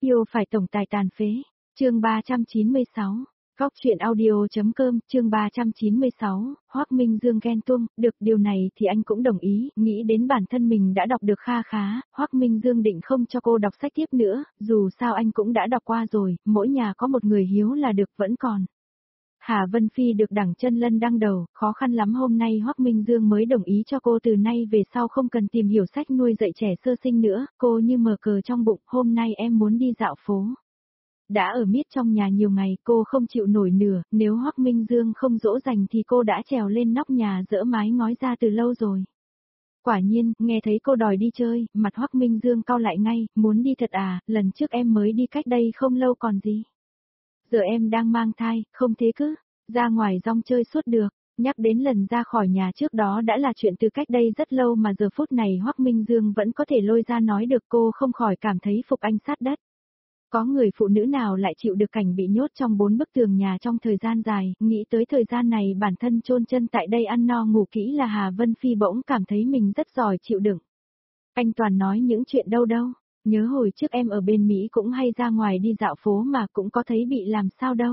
Yêu phải tổng tài tàn phế. Chương 396. Góc truyện audio.com, chương 396, Hoắc Minh Dương ghen tuông, được điều này thì anh cũng đồng ý, nghĩ đến bản thân mình đã đọc được kha khá, Hoắc Minh Dương định không cho cô đọc sách tiếp nữa, dù sao anh cũng đã đọc qua rồi, mỗi nhà có một người hiếu là được vẫn còn. Hà Vân Phi được đẳng chân lân đăng đầu, khó khăn lắm hôm nay Hoắc Minh Dương mới đồng ý cho cô từ nay về sau không cần tìm hiểu sách nuôi dạy trẻ sơ sinh nữa, cô như mở cờ trong bụng, hôm nay em muốn đi dạo phố. Đã ở miết trong nhà nhiều ngày cô không chịu nổi nửa, nếu Hoắc Minh Dương không dỗ dành thì cô đã trèo lên nóc nhà dỡ mái ngói ra từ lâu rồi. Quả nhiên, nghe thấy cô đòi đi chơi, mặt Hoắc Minh Dương cau lại ngay, muốn đi thật à, lần trước em mới đi cách đây không lâu còn gì. Giờ em đang mang thai, không thế cứ, ra ngoài rong chơi suốt được, nhắc đến lần ra khỏi nhà trước đó đã là chuyện từ cách đây rất lâu mà giờ phút này Hoắc Minh Dương vẫn có thể lôi ra nói được cô không khỏi cảm thấy phục anh sát đất. Có người phụ nữ nào lại chịu được cảnh bị nhốt trong 4 bức tường nhà trong thời gian dài, nghĩ tới thời gian này bản thân chôn chân tại đây ăn no ngủ kỹ là Hà Vân Phi bỗng cảm thấy mình rất giỏi chịu đựng. Anh toàn nói những chuyện đâu đâu, nhớ hồi trước em ở bên Mỹ cũng hay ra ngoài đi dạo phố mà cũng có thấy bị làm sao đâu.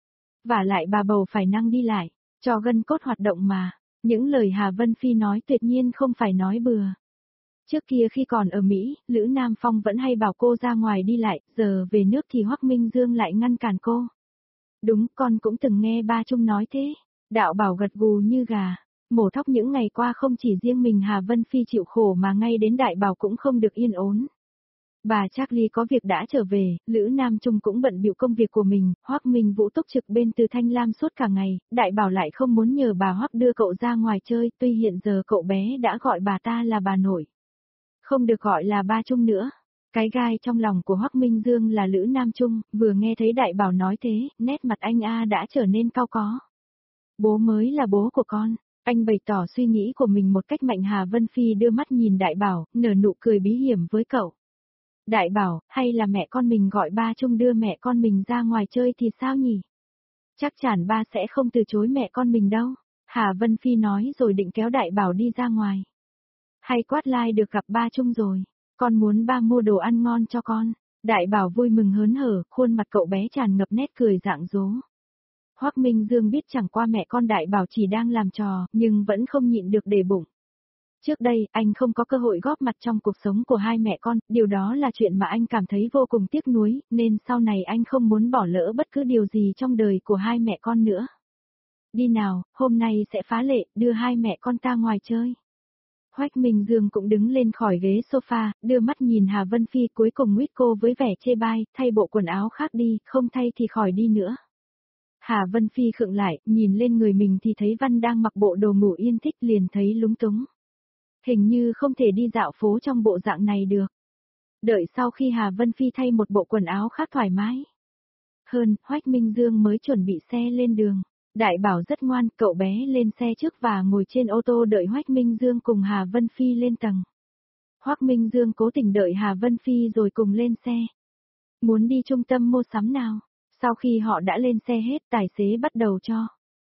Vả lại bà bầu phải năng đi lại, cho gân cốt hoạt động mà, những lời Hà Vân Phi nói tuyệt nhiên không phải nói bừa. Trước kia khi còn ở Mỹ, Lữ Nam Phong vẫn hay bảo cô ra ngoài đi lại, giờ về nước thì Hoắc Minh Dương lại ngăn cản cô. Đúng, con cũng từng nghe ba Trung nói thế. Đạo Bảo gật gù như gà. Mổ thóc những ngày qua không chỉ riêng mình Hà Vân Phi chịu khổ mà ngay đến Đại Bảo cũng không được yên ổn. Bà Charlie có việc đã trở về, Lữ Nam Trung cũng bận bịu công việc của mình, Hoắc Minh Vũ túc trực bên Từ Thanh Lam suốt cả ngày, Đại Bảo lại không muốn nhờ bà Hoắc đưa cậu ra ngoài chơi, tuy hiện giờ cậu bé đã gọi bà ta là bà nội. Không được gọi là ba Trung nữa. Cái gai trong lòng của Hoắc Minh Dương là Lữ Nam Trung, vừa nghe thấy Đại Bảo nói thế, nét mặt anh đã trở nên cau có. Bố mới là bố của con, anh bày tỏ suy nghĩ của mình một cách mạnh. Hà Vân Phi đưa mắt nhìn Đại Bảo, nở nụ cười bí hiểm với cậu. Đại Bảo, hay là mẹ con mình gọi ba Trung đưa mẹ con mình ra ngoài chơi thì sao nhỉ? Chắc chắn ba sẽ không từ chối mẹ con mình đâu. Hà Vân Phi nói rồi định kéo Đại Bảo đi ra ngoài. Hay quát lai được gặp ba Trung rồi, con muốn ba mua đồ ăn ngon cho con. Đại Bảo vui mừng hớn hở, khuôn mặt cậu bé tràn ngập nét cười rạng rỡ. Hoắc Minh Dương biết chẳng qua mẹ con Đại Bảo chỉ đang làm trò, nhưng vẫn không nhịn được để bụng. Trước đây, anh không có cơ hội góp mặt trong cuộc sống của hai mẹ con, điều đó là chuyện mà anh cảm thấy vô cùng tiếc nuối, nên sau này anh không muốn bỏ lỡ bất cứ điều gì trong đời của hai mẹ con nữa. Đi nào, hôm nay sẽ phá lệ, đưa hai mẹ con ta ngoài chơi. Hoắc Minh Dương cũng đứng lên khỏi ghế sofa, đưa mắt nhìn Hà Vân Phi cuối cùng nguyết cô với vẻ chê bai, thay bộ quần áo khác đi, không thay thì khỏi đi nữa. Hà Vân Phi khựng lại, nhìn lên người mình thì thấy Văn đang mặc bộ đồ ngủ yên thích liền thấy lúng túng. Hình như không thể đi dạo phố trong bộ dạng này được. Đợi sau khi Hà Vân Phi thay một bộ quần áo khác thoải mái hơn, Hoắc Minh Dương mới chuẩn bị xe lên đường. Đại Bảo rất ngoan, cậu bé lên xe trước và ngồi trên ô tô đợi Hoắc Minh Dương cùng Hà Vân Phi lên tầng. Hoắc Minh Dương cố tình đợi Hà Vân Phi rồi cùng lên xe. Muốn đi trung tâm mua sắm nào? Sau khi họ đã lên xe hết, tài xế bắt đầu cho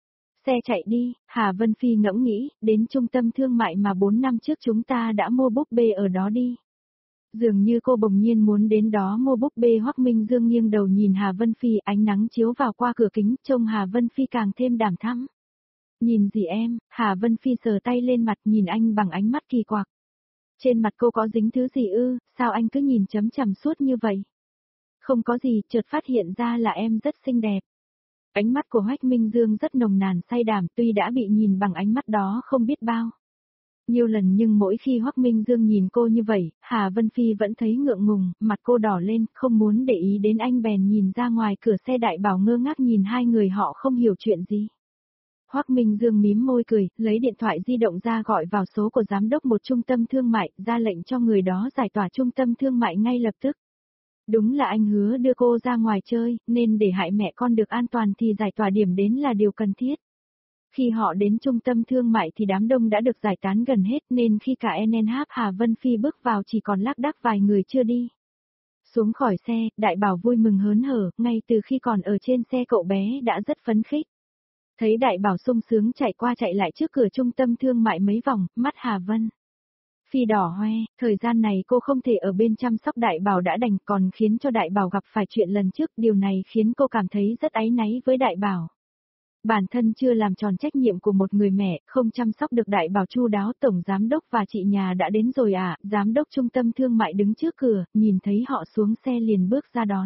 xe chạy đi. Hà Vân Phi ngẫm nghĩ, đến trung tâm thương mại mà 4 năm trước chúng ta đã mua búp bê ở đó đi. Dường như cô bỗng nhiên muốn đến đó mua búp bê. Hoắc Minh Dương nghiêng đầu nhìn Hà Vân Phi, ánh nắng chiếu vào qua cửa kính, trông Hà Vân Phi càng thêm đảm thắm. Nhìn gì em? Hà Vân Phi sờ tay lên mặt nhìn anh bằng ánh mắt kỳ quặc. Trên mặt cô có dính thứ gì ư, sao anh cứ nhìn chấm chằm suốt như vậy? Không có gì, chợt phát hiện ra là em rất xinh đẹp. Ánh mắt của Hoắc Minh Dương rất nồng nàn say đàm, tuy đã bị nhìn bằng ánh mắt đó không biết bao nhiều lần nhưng mỗi khi Hoắc Minh Dương nhìn cô như vậy, Hà Vân Phi vẫn thấy ngượng ngùng, mặt cô đỏ lên, không muốn để ý đến anh bèn nhìn ra ngoài cửa xe. Đại Bảo ngơ ngác nhìn hai người họ không hiểu chuyện gì. Hoắc Minh Dương mím môi cười, lấy điện thoại di động ra gọi vào số của giám đốc một trung tâm thương mại, ra lệnh cho người đó giải tỏa trung tâm thương mại ngay lập tức. Đúng là anh hứa đưa cô ra ngoài chơi, nên để hại mẹ con được an toàn thì giải tỏa điểm đến là điều cần thiết. Khi họ đến trung tâm thương mại thì đám đông đã được giải tán gần hết nên khi cả NNH Hà Vân Phi bước vào chỉ còn lác đác vài người chưa đi. Xuống khỏi xe, Đại Bảo vui mừng hớn hở, ngay từ khi còn ở trên xe cậu bé đã rất phấn khích. Thấy Đại Bảo sung sướng chạy qua chạy lại trước cửa trung tâm thương mại mấy vòng, mắt Hà Vân Phi đỏ hoe, thời gian này cô không thể ở bên chăm sóc Đại Bảo đã đành còn khiến cho Đại Bảo gặp phải chuyện lần trước, điều này khiến cô cảm thấy rất áy náy với Đại Bảo. Bản thân chưa làm tròn trách nhiệm của một người mẹ, không chăm sóc được Đại Bảo chu đáo. Tổng giám đốc và chị nhà đã đến rồi à? Giám đốc trung tâm thương mại đứng trước cửa, nhìn thấy họ xuống xe liền bước ra đón.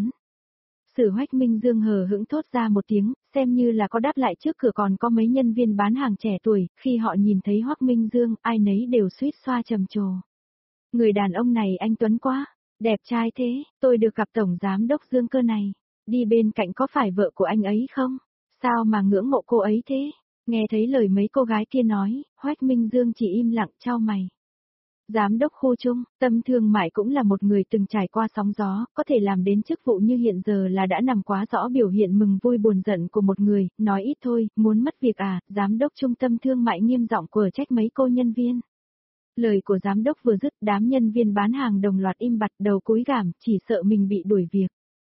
Sử Hoách Minh Dương hờ hững thốt ra một tiếng, xem như là có đáp lại. Trước cửa còn có mấy nhân viên bán hàng trẻ tuổi, khi họ nhìn thấy Hoắc Minh Dương, ai nấy đều suýt xoa trầm trồ. Người đàn ông này anh tuấn quá, đẹp trai thế, tôi được gặp tổng giám đốc Dương cơ này. Đi bên cạnh có phải vợ của anh ấy không? Sao mà ngưỡng mộ cô ấy thế? Nghe thấy lời mấy cô gái kia nói, Hoắc Minh Dương chỉ im lặng chau mày. Giám đốc khu trung tâm thương mại cũng là một người từng trải qua sóng gió, có thể làm đến chức vụ như hiện giờ là đã nằm quá rõ biểu hiện mừng vui buồn giận của một người, nói ít thôi, muốn mất việc à? Giám đốc trung tâm thương mại nghiêm giọng quở trách mấy cô nhân viên. Lời của giám đốc vừa dứt, đám nhân viên bán hàng đồng loạt im bặt, đầu cúi gằm, chỉ sợ mình bị đuổi việc.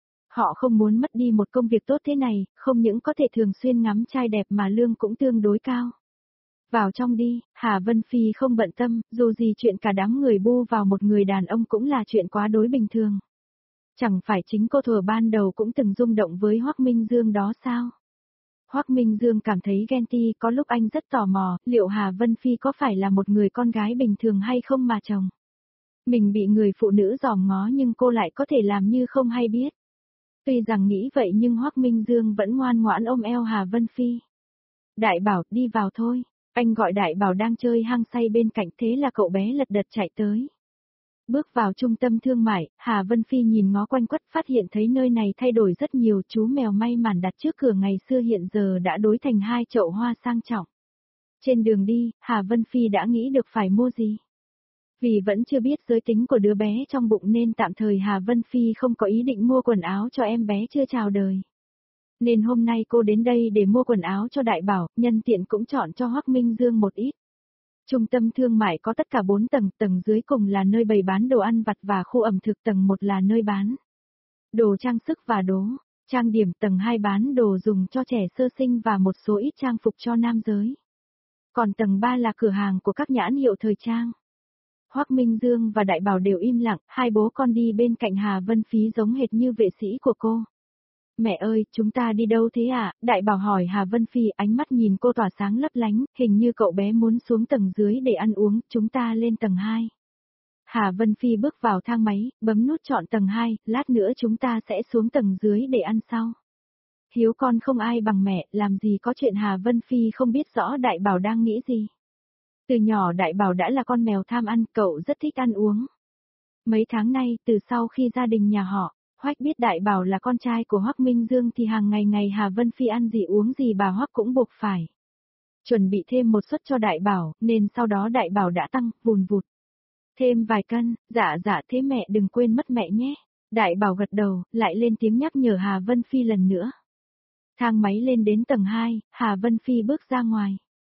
Họ không muốn mất đi một công việc tốt thế này, không những có thể thường xuyên ngắm trai đẹp mà lương cũng tương đối cao. Vào trong đi, Hà Vân Phi không bận tâm, dù gì chuyện cả đám người bu vào một người đàn ông cũng là chuyện quá đối bình thường. Chẳng phải chính cô thuở ban đầu cũng từng rung động với Hoắc Minh Dương đó sao? Hoắc Minh Dương cảm thấy ghen tị, có lúc anh rất tò mò, liệu Hà Vân Phi có phải là một người con gái bình thường hay không mà chồng. Mình bị người phụ nữ dòm ngó nhưng cô lại có thể làm như không hay biết. Tuy rằng nghĩ vậy nhưng Hoắc Minh Dương vẫn ngoan ngoãn ôm eo Hà Vân Phi. Đại Bảo, đi vào thôi. Anh gọi Đại Bảo đang chơi hăng say bên cạnh, thế là cậu bé lật đật chạy tới. Bước vào trung tâm thương mại, Hà Vân Phi nhìn ngó quanh quất phát hiện thấy nơi này thay đổi rất nhiều. Chú mèo may mắn đặt trước cửa ngày xưa hiện giờ đã đổi thành hai chậu hoa sang trọng. Trên đường đi, Hà Vân Phi đã nghĩ được phải mua gì. Vì vẫn chưa biết giới tính của đứa bé trong bụng nên tạm thời Hà Vân Phi không có ý định mua quần áo cho em bé chưa chào đời. Nên hôm nay cô đến đây để mua quần áo cho Đại Bảo, nhân tiện cũng chọn cho Hoắc Minh Dương một ít. Trung tâm thương mại có tất cả 4 tầng, tầng dưới cùng là nơi bày bán đồ ăn vặt và khu ẩm thực, tầng 1 là nơi bán đồ trang sức và đồ trang điểm, tầng 2 bán đồ dùng cho trẻ sơ sinh và một số ít trang phục cho nam giới. Còn tầng 3 là cửa hàng của các nhãn hiệu thời trang. Hoắc Minh Dương và Đại Bảo đều im lặng, hai bố con đi bên cạnh Hà Vân Phi giống hệt như vệ sĩ của cô. Mẹ ơi, chúng ta đi đâu thế ạ? Đại Bảo hỏi Hà Vân Phi, ánh mắt nhìn cô tỏa sáng lấp lánh, hình như cậu bé muốn xuống tầng dưới để ăn uống, chúng ta lên tầng 2. Hà Vân Phi bước vào thang máy, bấm nút chọn tầng 2, lát nữa chúng ta sẽ xuống tầng dưới để ăn sau. Hiếu con không ai bằng mẹ, làm gì có chuyện. Hà Vân Phi không biết rõ Đại Bảo đang nghĩ gì. Từ nhỏ Đại Bảo đã là con mèo tham ăn, cậu rất thích ăn uống. Mấy tháng nay, từ sau khi gia đình nhà họ Hoắc biết Đại Bảo là con trai của Hoắc Minh Dương thì hàng ngày Hà Vân Phi ăn gì uống gì bà Hoắc cũng buộc phải chuẩn bị thêm một suất cho Đại Bảo, nên sau đó Đại Bảo đã tăng vùn vụt thêm vài cân. Dạ thế mẹ đừng quên mất mẹ nhé. Đại Bảo gật đầu, lại lên tiếng nhắc nhở Hà Vân Phi lần nữa. Thang máy lên đến tầng 2, Hà Vân Phi bước ra ngoài.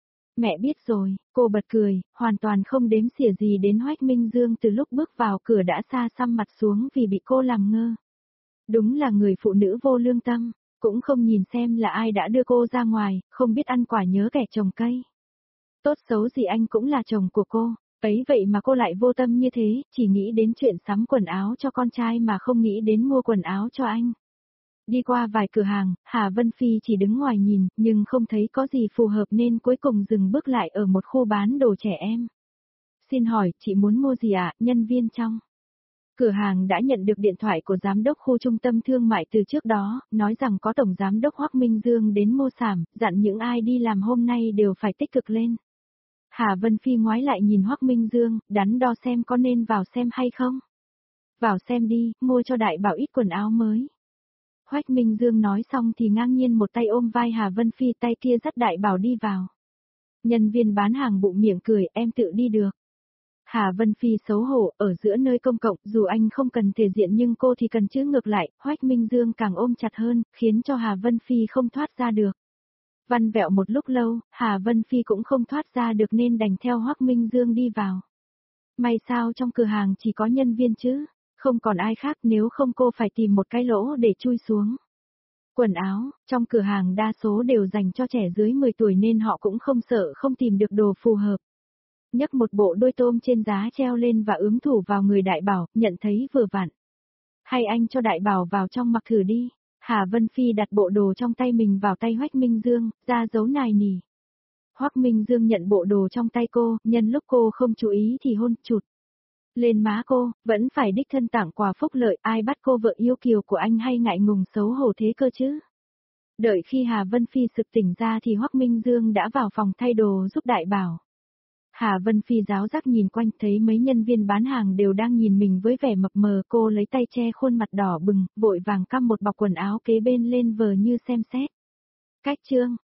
Mẹ biết rồi, cô bật cười, hoàn toàn không đếm xỉa gì đến Hoắc Minh Dương, từ lúc bước vào cửa đã xa xăm mặt xuống vì bị cô làm ngơ. Đúng là người phụ nữ vô lương tâm, cũng không nhìn xem là ai đã đưa cô ra ngoài, không biết ăn quả nhớ kẻ trồng cây. Tốt xấu gì anh cũng là chồng của cô, ấy vậy mà cô lại vô tâm như thế, chỉ nghĩ đến chuyện sắm quần áo cho con trai mà không nghĩ đến mua quần áo cho anh. Đi qua vài cửa hàng, Hà Vân Phi chỉ đứng ngoài nhìn, nhưng không thấy có gì phù hợp nên cuối cùng dừng bước lại ở một khu bán đồ trẻ em. Xin hỏi, chị muốn mua gì ạ? Nhân viên trong cửa hàng đã nhận được điện thoại của giám đốc khu trung tâm thương mại từ trước đó, nói rằng có tổng giám đốc Hoắc Minh Dương đến mua sắm, dặn những ai đi làm hôm nay đều phải tích cực lên. Hà Vân Phi ngoái lại nhìn Hoắc Minh Dương, đắn đo xem có nên vào xem hay không. Vào xem đi, mua cho Đại Bảo ít quần áo mới. Hoắc Minh Dương nói xong thì ngang nhiên một tay ôm vai Hà Vân Phi, tay kia dắt Đại Bảo đi vào. Nhân viên bán hàng bụng miệng cười, em tự đi được. Hà Vân Phi xấu hổ, ở giữa nơi công cộng, dù anh không cần thể diện nhưng cô thì cần chứ. Ngược lại, Hoắc Minh Dương càng ôm chặt hơn, khiến cho Hà Vân Phi không thoát ra được. Văn vẹo một lúc lâu, Hà Vân Phi cũng không thoát ra được nên đành theo Hoắc Minh Dương đi vào. May sao trong cửa hàng chỉ có nhân viên chứ, không còn ai khác, nếu không cô phải tìm một cái lỗ để chui xuống. Quần áo, trong cửa hàng đa số đều dành cho trẻ dưới 10 tuổi nên họ cũng không sợ không tìm được đồ phù hợp. nhấc một bộ đôi tôm trên giá treo lên và ướm thủ vào người Đại Bảo, nhận thấy vừa vặn. Hay anh cho Đại Bảo vào trong mặc thử đi. Hà Vân Phi đặt bộ đồ trong tay mình vào tay Hoắc Minh Dương, ra dấu nài nỉ. Hoắc Minh Dương nhận bộ đồ trong tay cô, nhân lúc cô không chú ý thì hôn chụt lên má cô, vẫn phải đích thân tặng quà phúc lợi, ai bắt cô vợ yêu kiều của anh hay ngại ngùng xấu hổ thế cơ chứ. Đợi khi Hà Vân Phi sực tỉnh ra thì Hoắc Minh Dương đã vào phòng thay đồ giúp Đại Bảo. Hà Vân Phi giáo giác nhìn quanh thấy mấy nhân viên bán hàng đều đang nhìn mình với vẻ mập mờ, cô lấy tay che khuôn mặt đỏ bừng, vội vàng căm một bọc quần áo kế bên lên vờ như xem xét. Cách chương